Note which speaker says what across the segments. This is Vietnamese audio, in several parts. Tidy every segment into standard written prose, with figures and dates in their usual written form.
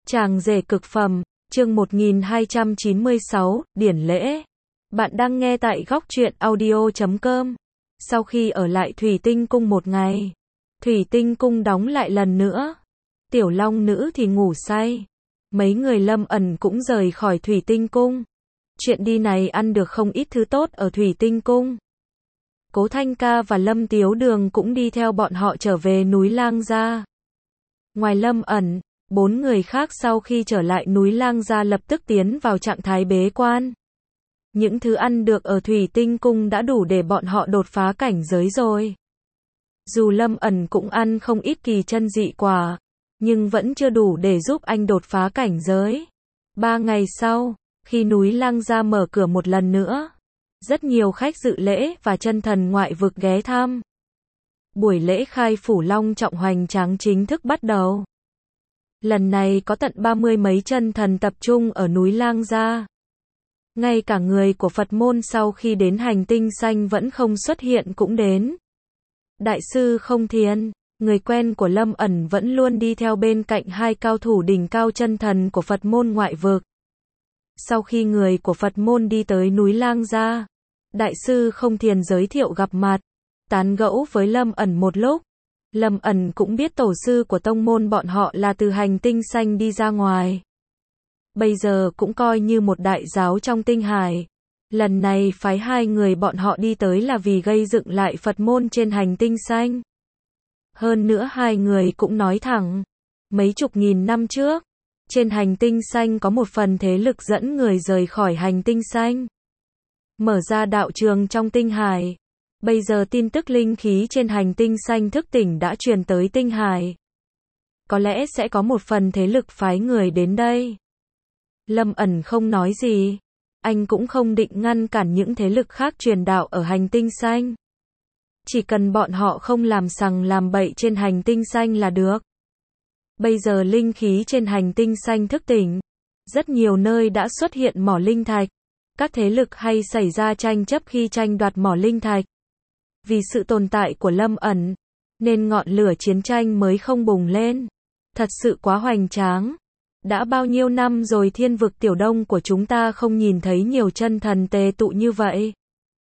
Speaker 1: Chàng rể cực phẩm, chương 1296, điển lễ. Bạn đang nghe tại góc truyện audio.com. Sau khi ở lại Thủy Tinh Cung một ngày, Thủy Tinh Cung đóng lại lần nữa. Tiểu Long Nữ thì ngủ say. Mấy người Lâm ẩn cũng rời khỏi Thủy Tinh Cung. Chuyện đi này ăn được không ít thứ tốt ở Thủy Tinh Cung. Cố Thanh Ca và Lâm Tiếu Đường cũng đi theo bọn họ trở về núi Lang Gia. Ngoài Lâm ẩn, 4 người khác sau khi trở lại núi Lang Gia lập tức tiến vào trạng thái bế quan. Những thứ ăn được ở Thủy Tinh Cung đã đủ để bọn họ đột phá cảnh giới rồi. Dù Lâm ẩn cũng ăn không ít kỳ chân dị quả, nhưng vẫn chưa đủ để giúp anh đột phá cảnh giới. 3 ngày sau, khi núi Lang Gia mở cửa một lần nữa, rất nhiều khách dự lễ và chân thần ngoại vực ghé thăm. Buổi lễ khai phủ long trọng hoành tráng chính thức bắt đầu. Lần này có tận 30 mấy chân thần tập trung ở núi Lang Gia. Ngay cả người của Phật môn sau khi đến hành tinh xanh vẫn không xuất hiện cũng đến. Đại sư Không Thiên, người quen của Lâm ẩn vẫn luôn đi theo bên cạnh hai cao thủ đỉnh cao chân thần của Phật môn ngoại vực. Sau khi người của Phật môn đi tới núi Lang Gia, Đại sư Không Thiên giới thiệu gặp mặt, tán gẫu với Lâm ẩn một lúc. Lâm ẩn cũng biết tổ sư của tông môn bọn họ là từ hành tinh xanh đi ra ngoài. Bây giờ cũng coi như một đại giáo trong tinh hải. Lần này phái hai người bọn họ đi tới là vì gây dựng lại Phật môn trên hành tinh xanh. Hơn nữa hai người cũng nói thẳng, mấy chục nghìn năm trước, trên hành tinh xanh có một phần thế lực dẫn người rời khỏi hành tinh xanh, mở ra đạo trường trong tinh hải. Bây giờ tin tức linh khí trên hành tinh xanh thức tỉnh đã truyền tới tinh hải. Có lẽ sẽ có một phần thế lực phái người đến đây. Lâm ẩn không nói gì. Anh cũng không định ngăn cản những thế lực khác truyền đạo ở hành tinh xanh. Chỉ cần bọn họ không làm sằng làm bậy trên hành tinh xanh là được. Bây giờ linh khí trên hành tinh xanh thức tỉnh. Rất nhiều nơi đã xuất hiện mỏ linh thạch. Các thế lực hay xảy ra tranh chấp khi tranh đoạt mỏ linh thạch. Vì sự tồn tại của Lâm ẩn, nên ngọn lửa chiến tranh mới không bùng lên. Thật sự quá hoành tráng. Đã bao nhiêu năm rồi thiên vực Tiểu Đông của chúng ta không nhìn thấy nhiều chân thần tề tụ như vậy.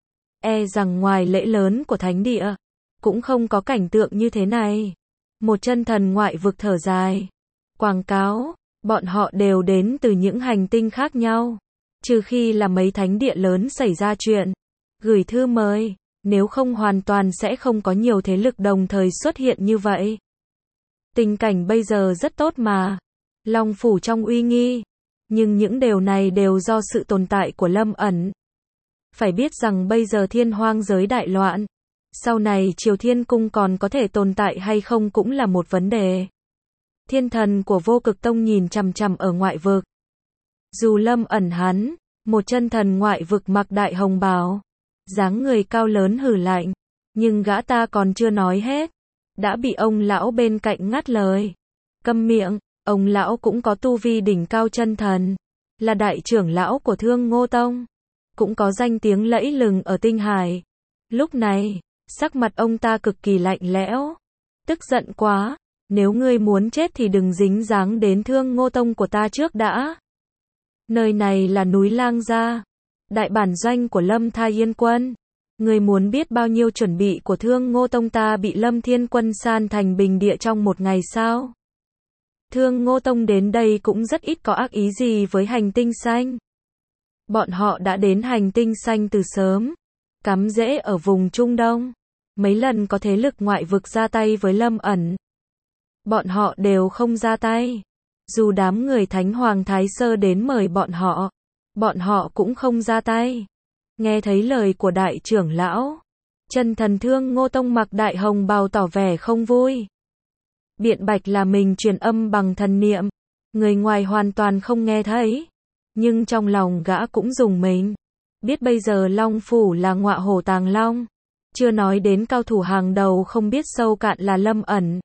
Speaker 1: E rằng ngoài lễ lớn của thánh địa, cũng không có cảnh tượng như thế này. Một chân thần ngoại vực thở dài. Quảng cáo, bọn họ đều đến từ những hành tinh khác nhau. Trừ khi là mấy thánh địa lớn xảy ra chuyện. Gửi thư mời. Nếu không hoàn toàn sẽ không có nhiều thế lực đồng thời xuất hiện như vậy. Tình cảnh bây giờ rất tốt mà. Long phủ trong uy nghi. Nhưng những điều này đều do sự tồn tại của Lâm ẩn. Phải biết rằng bây giờ thiên hoang giới đại loạn. Sau này Triều Thiên Cung còn có thể tồn tại hay không cũng là một vấn đề. Thiên thần của Vô Cực Tông nhìn chằm chằm ở ngoại vực. Dù Lâm ẩn hắn, một chân thần ngoại vực mặc đại hồng bào, dáng người cao lớn hử lạnh, nhưng gã ta còn chưa nói hết, đã bị ông lão bên cạnh ngắt lời. Câm miệng, ông lão cũng có tu vi đỉnh cao chân thần, là đại trưởng lão của Thương Ngô Tông, cũng có danh tiếng lẫy lừng ở tinh hải. Lúc này, sắc mặt ông ta cực kỳ lạnh lẽo, tức giận quá, nếu ngươi muốn chết thì đừng dính dáng đến Thương Ngô Tông của ta trước đã. Nơi này là núi Lang Gia, đại bản doanh của Lâm Thai Yên Quân. Ngươi muốn biết bao nhiêu chuẩn bị của Thương Ngô Tông ta bị Lâm Thiên Quân san thành bình địa trong một ngày sao? Thương Ngô Tông đến đây cũng rất ít có ác ý gì với hành tinh xanh. Bọn họ đã đến hành tinh xanh từ sớm, cắm rễ ở vùng Trung Đông. Mấy lần có thế lực ngoại vực ra tay với Lâm ẩn, bọn họ đều không ra tay. Dù đám người Thánh Hoàng Thái Sơ đến mời bọn họ cũng không ra tay. Nghe thấy lời của đại trưởng lão, chân thần Thương Ngô Tông mặc đại hồng bào tỏ vẻ không vui. Biện bạch là mình truyền âm bằng thần niệm, người ngoài hoàn toàn không nghe thấy. Nhưng trong lòng gã cũng rùng mình. Biết bây giờ Long Phủ là ngọa hổ tàng long. Chưa nói đến cao thủ hàng đầu không biết sâu cạn là Lâm ẩn.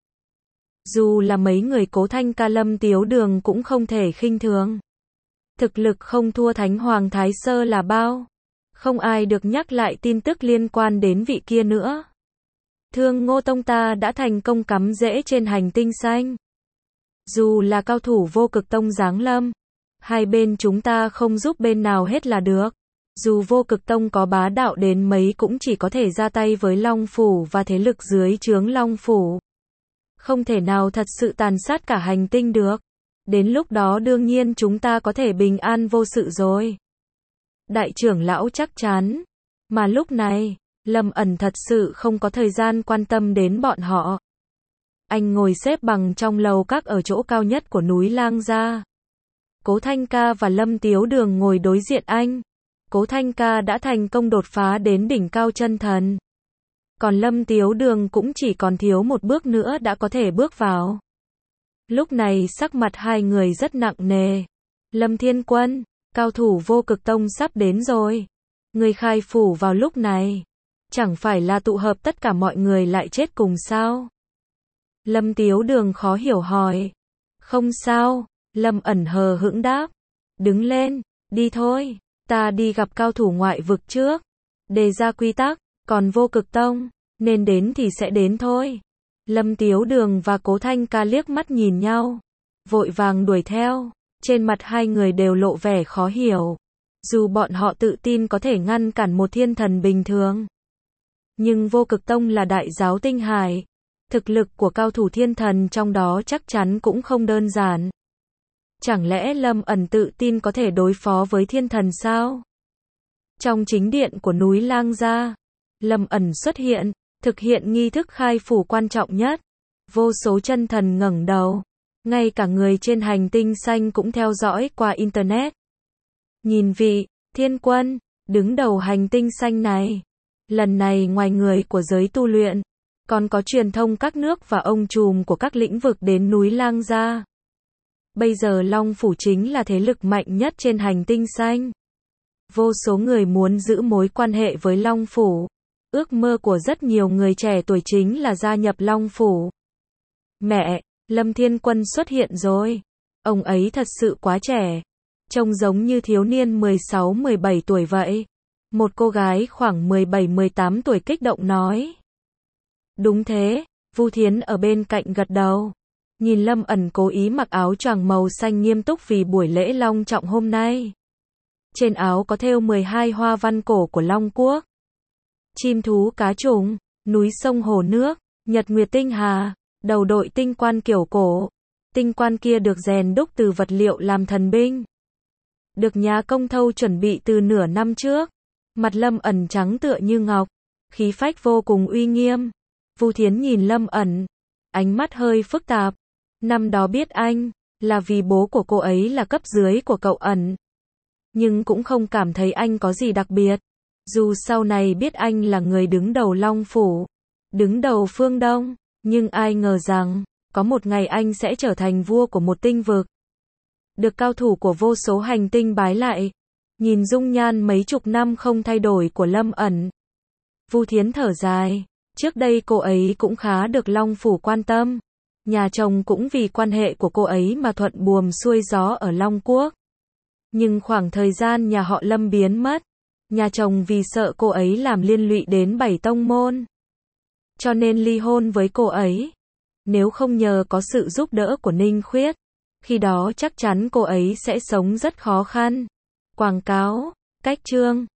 Speaker 1: Dù là mấy người Cố Thanh Ca Lâm Tiếu Đường cũng không thể khinh thường. Thực lực không thua Thánh Hoàng Thái Sơ là bao. Không ai được nhắc lại tin tức liên quan đến vị kia nữa. Thương Ngô Tông ta đã thành công cắm rễ trên hành tinh xanh. Dù là cao thủ vô cực tông giáng lâm, hai bên chúng ta không giúp bên nào hết là được. Dù vô cực tông có bá đạo đến mấy cũng chỉ có thể ra tay với Long Phủ và thế lực dưới trướng Long Phủ. Không thể nào thật sự tàn sát cả hành tinh được. Đến lúc đó đương nhiên chúng ta có thể bình an vô sự rồi. Đại trưởng lão chắc chắn. Mà lúc này, Lâm ẩn thật sự không có thời gian quan tâm đến bọn họ. Anh ngồi xếp bằng trong lầu các ở chỗ cao nhất của núi Lang Gia. Cố Thanh Ca và Lâm Tiếu Đường ngồi đối diện anh. Cố Thanh Ca đã thành công đột phá đến đỉnh cao chân thần. Còn Lâm Tiếu Đường cũng chỉ còn thiếu một bước nữa đã có thể bước vào. Lúc này sắc mặt hai người rất nặng nề. Lâm Thiên Quân, cao thủ vô cực tông sắp đến rồi. Người khai phủ vào lúc này. Chẳng phải là tụ hợp tất cả mọi người lại chết cùng sao? Lâm Tiếu Đường khó hiểu hỏi. Không sao, Lâm ẩn hờ hững đáp. Đứng lên, đi thôi, ta đi gặp cao thủ ngoại vực trước. Đề ra quy tắc, còn vô cực tông, nên đến thì sẽ đến thôi. Lâm Tiếu Đường và Cố Thanh Ca liếc mắt nhìn nhau, vội vàng đuổi theo. Trên mặt hai người đều lộ vẻ khó hiểu. Dù bọn họ tự tin có thể ngăn cản một thiên thần bình thường, nhưng vô cực tông là đại giáo tinh hải. Thực lực của cao thủ thiên thần trong đó chắc chắn cũng không đơn giản. Chẳng lẽ Lâm ẩn tự tin có thể đối phó với thiên thần sao? Trong chính điện của núi Lang Gia, Lâm ẩn xuất hiện, thực hiện nghi thức khai phủ quan trọng nhất. Vô số chân thần ngẩng đầu. Ngay cả người trên hành tinh xanh cũng theo dõi qua Internet. Nhìn vị thiên quân đứng đầu hành tinh xanh này. Lần này ngoài người của giới tu luyện, còn có truyền thông các nước và ông trùm của các lĩnh vực đến núi Lang Gia. Bây giờ Long Phủ chính là thế lực mạnh nhất trên hành tinh xanh. Vô số người muốn giữ mối quan hệ với Long Phủ. Ước mơ của rất nhiều người trẻ tuổi chính là gia nhập Long Phủ. Mẹ, Lâm Thiên Quân xuất hiện rồi. Ông ấy thật sự quá trẻ. Trông giống như thiếu niên 16-17 tuổi vậy. Một cô gái khoảng 17-18 tuổi kích động nói. Đúng thế, Vu Thiến ở bên cạnh gật đầu. Nhìn Lâm ẩn cố ý mặc áo choàng màu xanh nghiêm túc vì buổi lễ long trọng hôm nay. Trên áo có thêu 12 hoa văn cổ của Long Quốc. Chim thú cá trùng, núi sông hồ nước, nhật nguyệt tinh hà, đầu đội tinh quan kiểu cổ. Tinh quan kia được rèn đúc từ vật liệu làm thần binh. Được nhà công thâu chuẩn bị từ nửa năm trước. Mặt Lâm ẩn trắng tựa như ngọc, khí phách vô cùng uy nghiêm. Vu Thiến nhìn Lâm ẩn, ánh mắt hơi phức tạp. Năm đó biết anh, là vì bố của cô ấy là cấp dưới của cậu ẩn. Nhưng cũng không cảm thấy anh có gì đặc biệt. Dù sau này biết anh là người đứng đầu Long Phủ, đứng đầu phương Đông, nhưng ai ngờ rằng, có một ngày anh sẽ trở thành vua của một tinh vực. Được cao thủ của vô số hành tinh bái lại. Nhìn dung nhan mấy chục năm không thay đổi của Lâm ẩn. Vu Thiến thở dài. Trước đây cô ấy cũng khá được Long Phủ quan tâm. Nhà chồng cũng vì quan hệ của cô ấy mà thuận buồm xuôi gió ở Long Quốc. Nhưng khoảng thời gian nhà họ Lâm biến mất, nhà chồng vì sợ cô ấy làm liên lụy đến 7 tông môn, cho nên ly hôn với cô ấy. Nếu không nhờ có sự giúp đỡ của Ninh Khuyết, khi đó chắc chắn cô ấy sẽ sống rất khó khăn. Quảng cáo, cách chương